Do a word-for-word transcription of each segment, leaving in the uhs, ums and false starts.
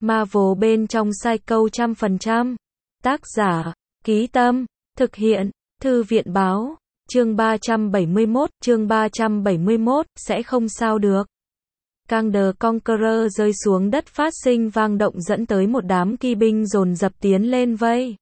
Marvel bên trong Psycho trăm phần trăm. Tác giả, Ký Tâm, thực hiện, Thư viện báo, chương ba trăm bảy mươi mốt, chương ba trăm bảy mươi mốt, sẽ không sao được. Kang the Conqueror rơi xuống đất phát sinh vang động dẫn tới một đám kỵ binh dồn dập tiến lên vây.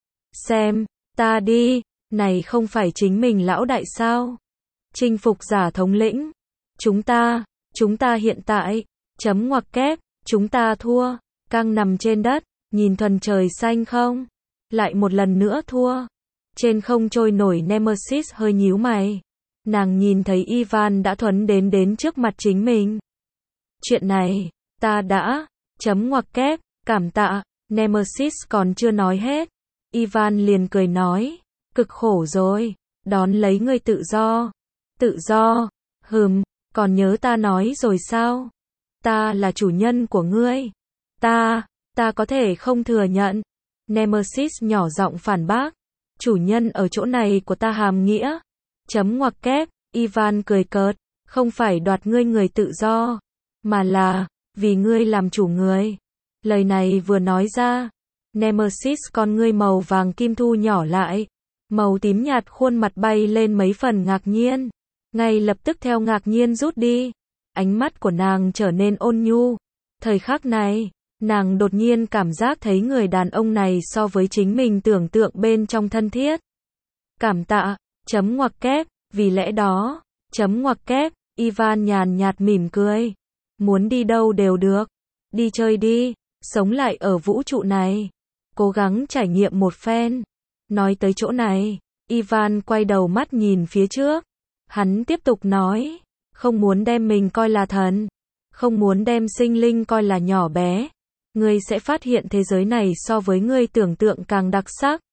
Xem, ta đi, này không phải chính mình lão đại sao? Chinh phục giả thống lĩnh. Chúng ta, chúng ta hiện tại, chấm ngoặc kép, chúng ta thua. Kang nằm trên đất, nhìn thuần trời xanh không? Lại một lần nữa thua. Trên không trôi nổi Nemesis hơi nhíu mày. Nàng nhìn thấy Ivan đã thuấn đến đến trước mặt chính mình. Chuyện này, ta đã, chấm ngoặc kép, cảm tạ, Nemesis còn chưa nói hết. Ivan liền cười nói, cực khổ rồi, đón lấy ngươi tự do. Tự do, hừm, còn nhớ ta nói rồi sao? Ta là chủ nhân của ngươi. Ta, ta có thể không thừa nhận. Nemesis nhỏ giọng phản bác. Chủ nhân ở chỗ này của ta hàm nghĩa. Chấm ngoặc kép, Ivan cười cợt, không phải đoạt ngươi người tự do, mà là, vì ngươi làm chủ người. Lời này vừa nói ra, Nemesis con ngươi màu vàng kim thu nhỏ lại, màu tím nhạt khuôn mặt bay lên mấy phần ngạc nhiên, ngay lập tức theo ngạc nhiên rút đi, ánh mắt của nàng trở nên ôn nhu. Thời khắc này, nàng đột nhiên cảm giác thấy người đàn ông này so với chính mình tưởng tượng bên trong thân thiết. Cảm tạ, chấm ngoặc kép, vì lẽ đó, chấm ngoặc kép, Ivan nhàn nhạt mỉm cười. Muốn đi đâu đều được. Đi chơi đi, sống lại ở vũ trụ này. Cố gắng trải nghiệm một phen. Nói tới chỗ này, Ivan quay đầu mắt nhìn phía trước. Hắn tiếp tục nói, không muốn đem mình coi là thần. Không muốn đem sinh linh coi là nhỏ bé. Ngươi sẽ phát hiện thế giới này so với ngươi tưởng tượng càng đặc sắc.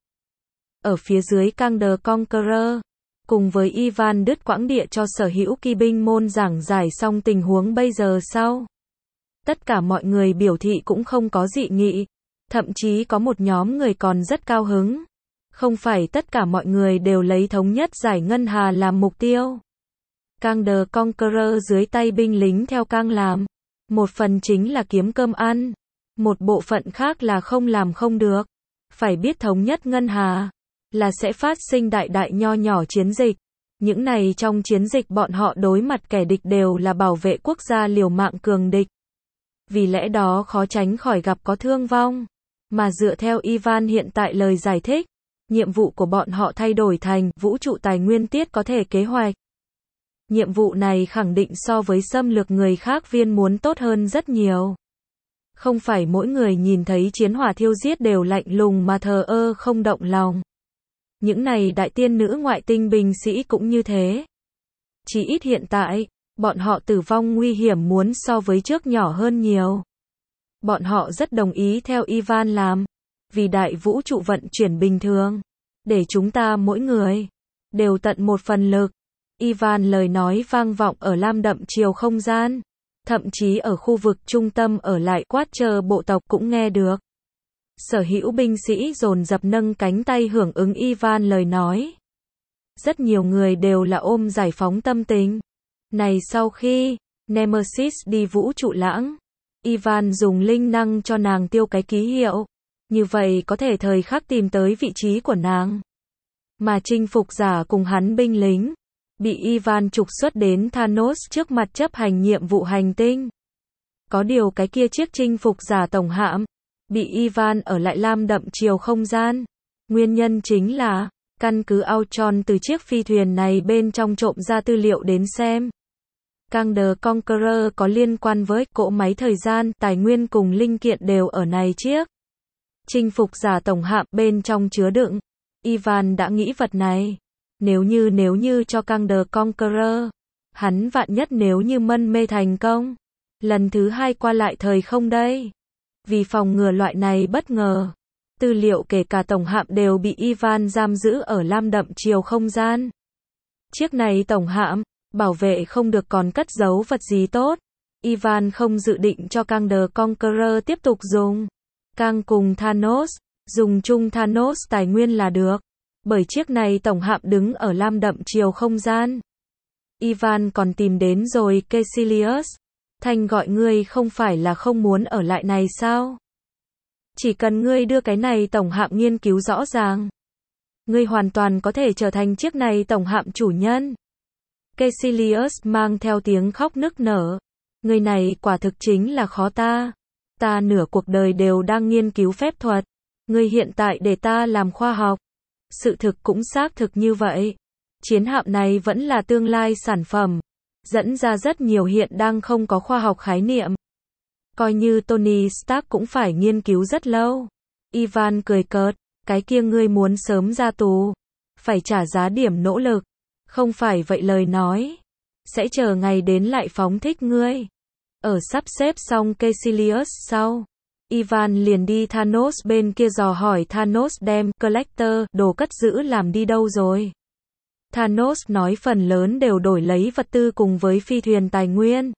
Ở phía dưới Kang the Conqueror, cùng với Ivan đứt quãng địa cho sở hữu kỵ binh môn giảng giải xong tình huống bây giờ sau. Tất cả mọi người biểu thị cũng không có dị nghị, thậm chí có một nhóm người còn rất cao hứng. Không phải tất cả mọi người đều lấy thống nhất giải ngân hà làm mục tiêu. Kang the Conqueror dưới tay binh lính theo Kang làm. Một phần chính là kiếm cơm ăn, một bộ phận khác là không làm không được. Phải biết thống nhất ngân hà là sẽ phát sinh đại đại nho nhỏ chiến dịch. Những này trong chiến dịch bọn họ đối mặt kẻ địch đều là bảo vệ quốc gia liều mạng cường địch. Vì lẽ đó khó tránh khỏi gặp có thương vong. Mà dựa theo Ivan hiện tại lời giải thích, nhiệm vụ của bọn họ thay đổi thành vũ trụ tài nguyên tiết có thể kế hoạch. Nhiệm vụ này khẳng định so với xâm lược người khác viên muốn tốt hơn rất nhiều. Không phải mỗi người nhìn thấy chiến hỏa thiêu giết đều lạnh lùng mà thờ ơ không động lòng. Những này đại tiên nữ ngoại tinh binh sĩ cũng như thế. Chỉ ít hiện tại, bọn họ tử vong nguy hiểm muốn so với trước nhỏ hơn nhiều. Bọn họ rất đồng ý theo Ivan làm. Vì đại vũ trụ vận chuyển bình thường. Để chúng ta mỗi người đều tận một phần lực. Ivan lời nói vang vọng ở lam đậm chiều không gian. Thậm chí ở khu vực trung tâm ở lại quát chờ bộ tộc cũng nghe được. Sở hữu binh sĩ dồn dập nâng cánh tay hưởng ứng Ivan lời nói. Rất nhiều người đều là ôm giải phóng tâm tình. Này sau khi Nemesis đi vũ trụ lãng, Ivan dùng linh năng cho nàng tiêu cái ký hiệu. Như vậy có thể thời khắc tìm tới vị trí của nàng. Mà chinh phục giả cùng hắn binh lính bị Ivan trục xuất đến Thanos trước mặt chấp hành nhiệm vụ hành tinh. Có điều cái kia chiếc chinh phục giả tổng hạm bị Ivan ở lại lam đậm chiều không gian. Nguyên nhân chính là căn cứ Ultron từ chiếc phi thuyền này bên trong trộm ra tư liệu đến xem. Kang the Conqueror có liên quan với cỗ máy thời gian, tài nguyên cùng linh kiện đều ở này chiếc chinh phục giả tổng hạm bên trong chứa đựng. Ivan đã nghĩ vật này. Nếu như nếu như cho Kang the Conqueror, hắn vạn nhất nếu như mân mê thành công, lần thứ hai qua lại thời không đây. Vì phòng ngừa loại này bất ngờ, tư liệu kể cả tổng hạm đều bị Ivan giam giữ ở lam đậm chiều không gian. Chiếc này tổng hạm, bảo vệ không được còn cất giấu vật gì tốt. Ivan không dự định cho Kang the Conqueror tiếp tục dùng. Kang cùng Thanos, dùng chung Thanos tài nguyên là được. Bởi chiếc này tổng hạm đứng ở lam đậm chiều không gian. Ivan còn tìm đến rồi Caecilius. Thanh gọi ngươi không phải là không muốn ở lại này sao? Chỉ cần ngươi đưa cái này tổng hạm nghiên cứu rõ ràng, ngươi hoàn toàn có thể trở thành chiếc này tổng hạm chủ nhân. Caecilius mang theo tiếng khóc nức nở. Người này quả thực chính là khó ta. Ta nửa cuộc đời đều đang nghiên cứu phép thuật. Ngươi hiện tại để ta làm khoa học. Sự thực cũng xác thực như vậy. Chiến hạm này vẫn là tương lai sản phẩm. Dẫn ra rất nhiều hiện đang không có khoa học khái niệm. Coi như Tony Stark cũng phải nghiên cứu rất lâu. Ivan cười cợt. Cái kia ngươi muốn sớm ra tù. Phải trả giá điểm nỗ lực. Không phải vậy lời nói. Sẽ chờ ngày đến lại phóng thích ngươi. Ở sắp xếp xong Caecilius sau. Ivan liền đi Thanos bên kia dò hỏi Thanos đem Collector đồ cất giữ làm đi đâu rồi. Thanos nói phần lớn đều đổi lấy vật tư cùng với phi thuyền tài nguyên.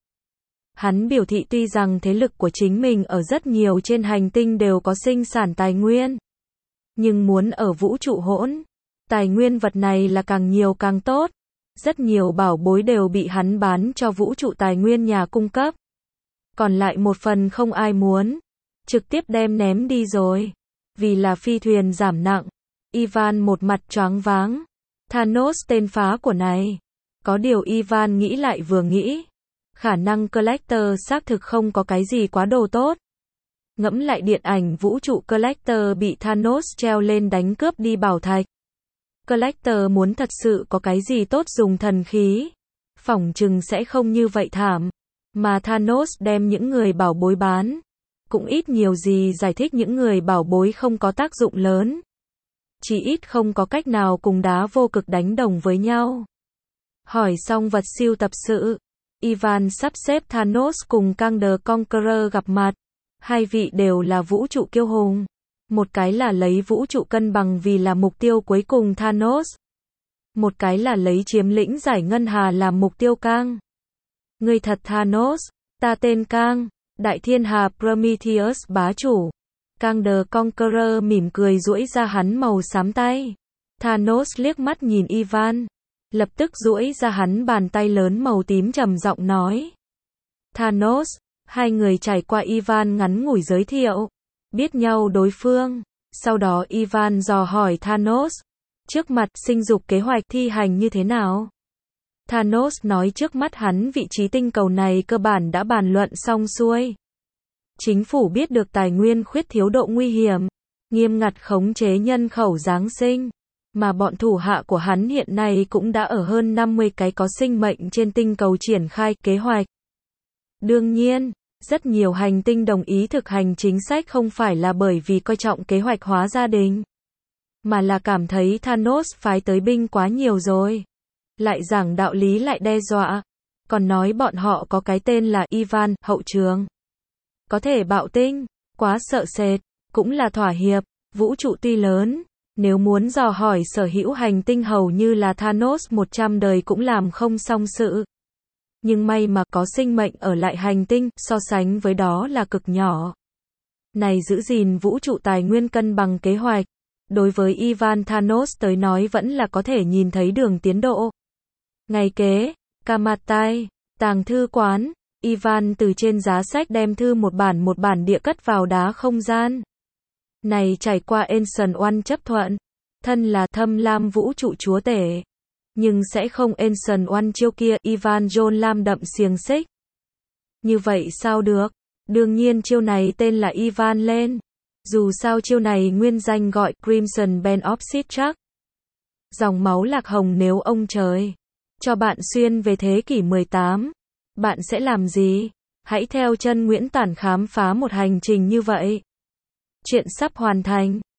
Hắn biểu thị tuy rằng thế lực của chính mình ở rất nhiều trên hành tinh đều có sinh sản tài nguyên. Nhưng muốn ở vũ trụ hỗn, tài nguyên vật này là càng nhiều càng tốt. Rất nhiều bảo bối đều bị hắn bán cho vũ trụ tài nguyên nhà cung cấp. Còn lại một phần không ai muốn. Trực tiếp đem ném đi rồi. Vì là phi thuyền giảm nặng. Ivan một mặt choáng váng. Thanos tên phá của này. Có điều Ivan nghĩ lại vừa nghĩ. Khả năng Collector xác thực không có cái gì quá đồ tốt. Ngẫm lại điện ảnh vũ trụ Collector bị Thanos treo lên đánh cướp đi bảo thạch. Collector muốn thật sự có cái gì tốt dùng thần khí. Phỏng chừng sẽ không như vậy thảm. Mà Thanos đem những người bảo bối bán. Cũng ít nhiều gì giải thích những người bảo bối không có tác dụng lớn. Chỉ ít không có cách nào cùng đá vô cực đánh đồng với nhau. Hỏi xong vật siêu tập sự. Ivan sắp xếp Thanos cùng Kang the Conqueror gặp mặt. Hai vị đều là vũ trụ kiêu hùng. Một cái là lấy vũ trụ cân bằng vì là mục tiêu cuối cùng Thanos. Một cái là lấy chiếm lĩnh giải ngân hà làm mục tiêu Kang. Người thật Thanos, ta tên Kang, đại thiên hà Prometheus bá chủ. Kang the Conqueror mỉm cười duỗi ra hắn màu xám tay. Thanos liếc mắt nhìn Ivan. Lập tức duỗi ra hắn bàn tay lớn màu tím trầm giọng nói. Thanos, hai người trải qua Ivan ngắn ngủi giới thiệu. Biết nhau đối phương. Sau đó Ivan dò hỏi Thanos. Trước mặt sinh dục kế hoạch thi hành như thế nào? Thanos nói trước mắt hắn vị trí tinh cầu này cơ bản đã bàn luận xong xuôi. Chính phủ biết được tài nguyên khuyết thiếu độ nguy hiểm. Nghiêm ngặt khống chế nhân khẩu Giáng sinh. Mà bọn thủ hạ của hắn hiện nay cũng đã ở hơn năm mươi cái có sinh mệnh trên tinh cầu triển khai kế hoạch. Đương nhiên, rất nhiều hành tinh đồng ý thực hành chính sách không phải là bởi vì coi trọng kế hoạch hóa gia đình. Mà là cảm thấy Thanos phái tới binh quá nhiều rồi. Lại giảng đạo lý lại đe dọa. Còn nói bọn họ có cái tên là Ivan, hậu trường. Có thể bạo tinh, quá sợ sệt, cũng là thỏa hiệp, vũ trụ tuy lớn. Nếu muốn dò hỏi sở hữu hành tinh hầu như là Thanos một trăm đời cũng làm không xong sự. Nhưng may mà có sinh mệnh ở lại hành tinh, so sánh với đó là cực nhỏ. Này giữ gìn vũ trụ tài nguyên cân bằng kế hoạch. Đối với Ivan Thanos tới nói vẫn là có thể nhìn thấy đường tiến độ. Ngày kế, Kamatai, tàng thư quán, Ivan từ trên giá sách đem thư một bản một bản địa cất vào đá không gian. Này trải qua Ancient One chấp thuận, thân là thâm lam vũ trụ chúa tể. Nhưng sẽ không Ancient One chiêu kia Ivan John lam đậm xiềng xích. Như vậy sao được? Đương nhiên chiêu này tên là Ivan lên. Dù sao chiêu này nguyên danh gọi Crimson Band of Sitrach. Dòng máu lạc hồng nếu ông trời cho bạn xuyên về thế kỷ mười tám, bạn sẽ làm gì? Hãy theo chân Nguyễn Tản khám phá một hành trình như vậy. Chuyện sắp hoàn thành.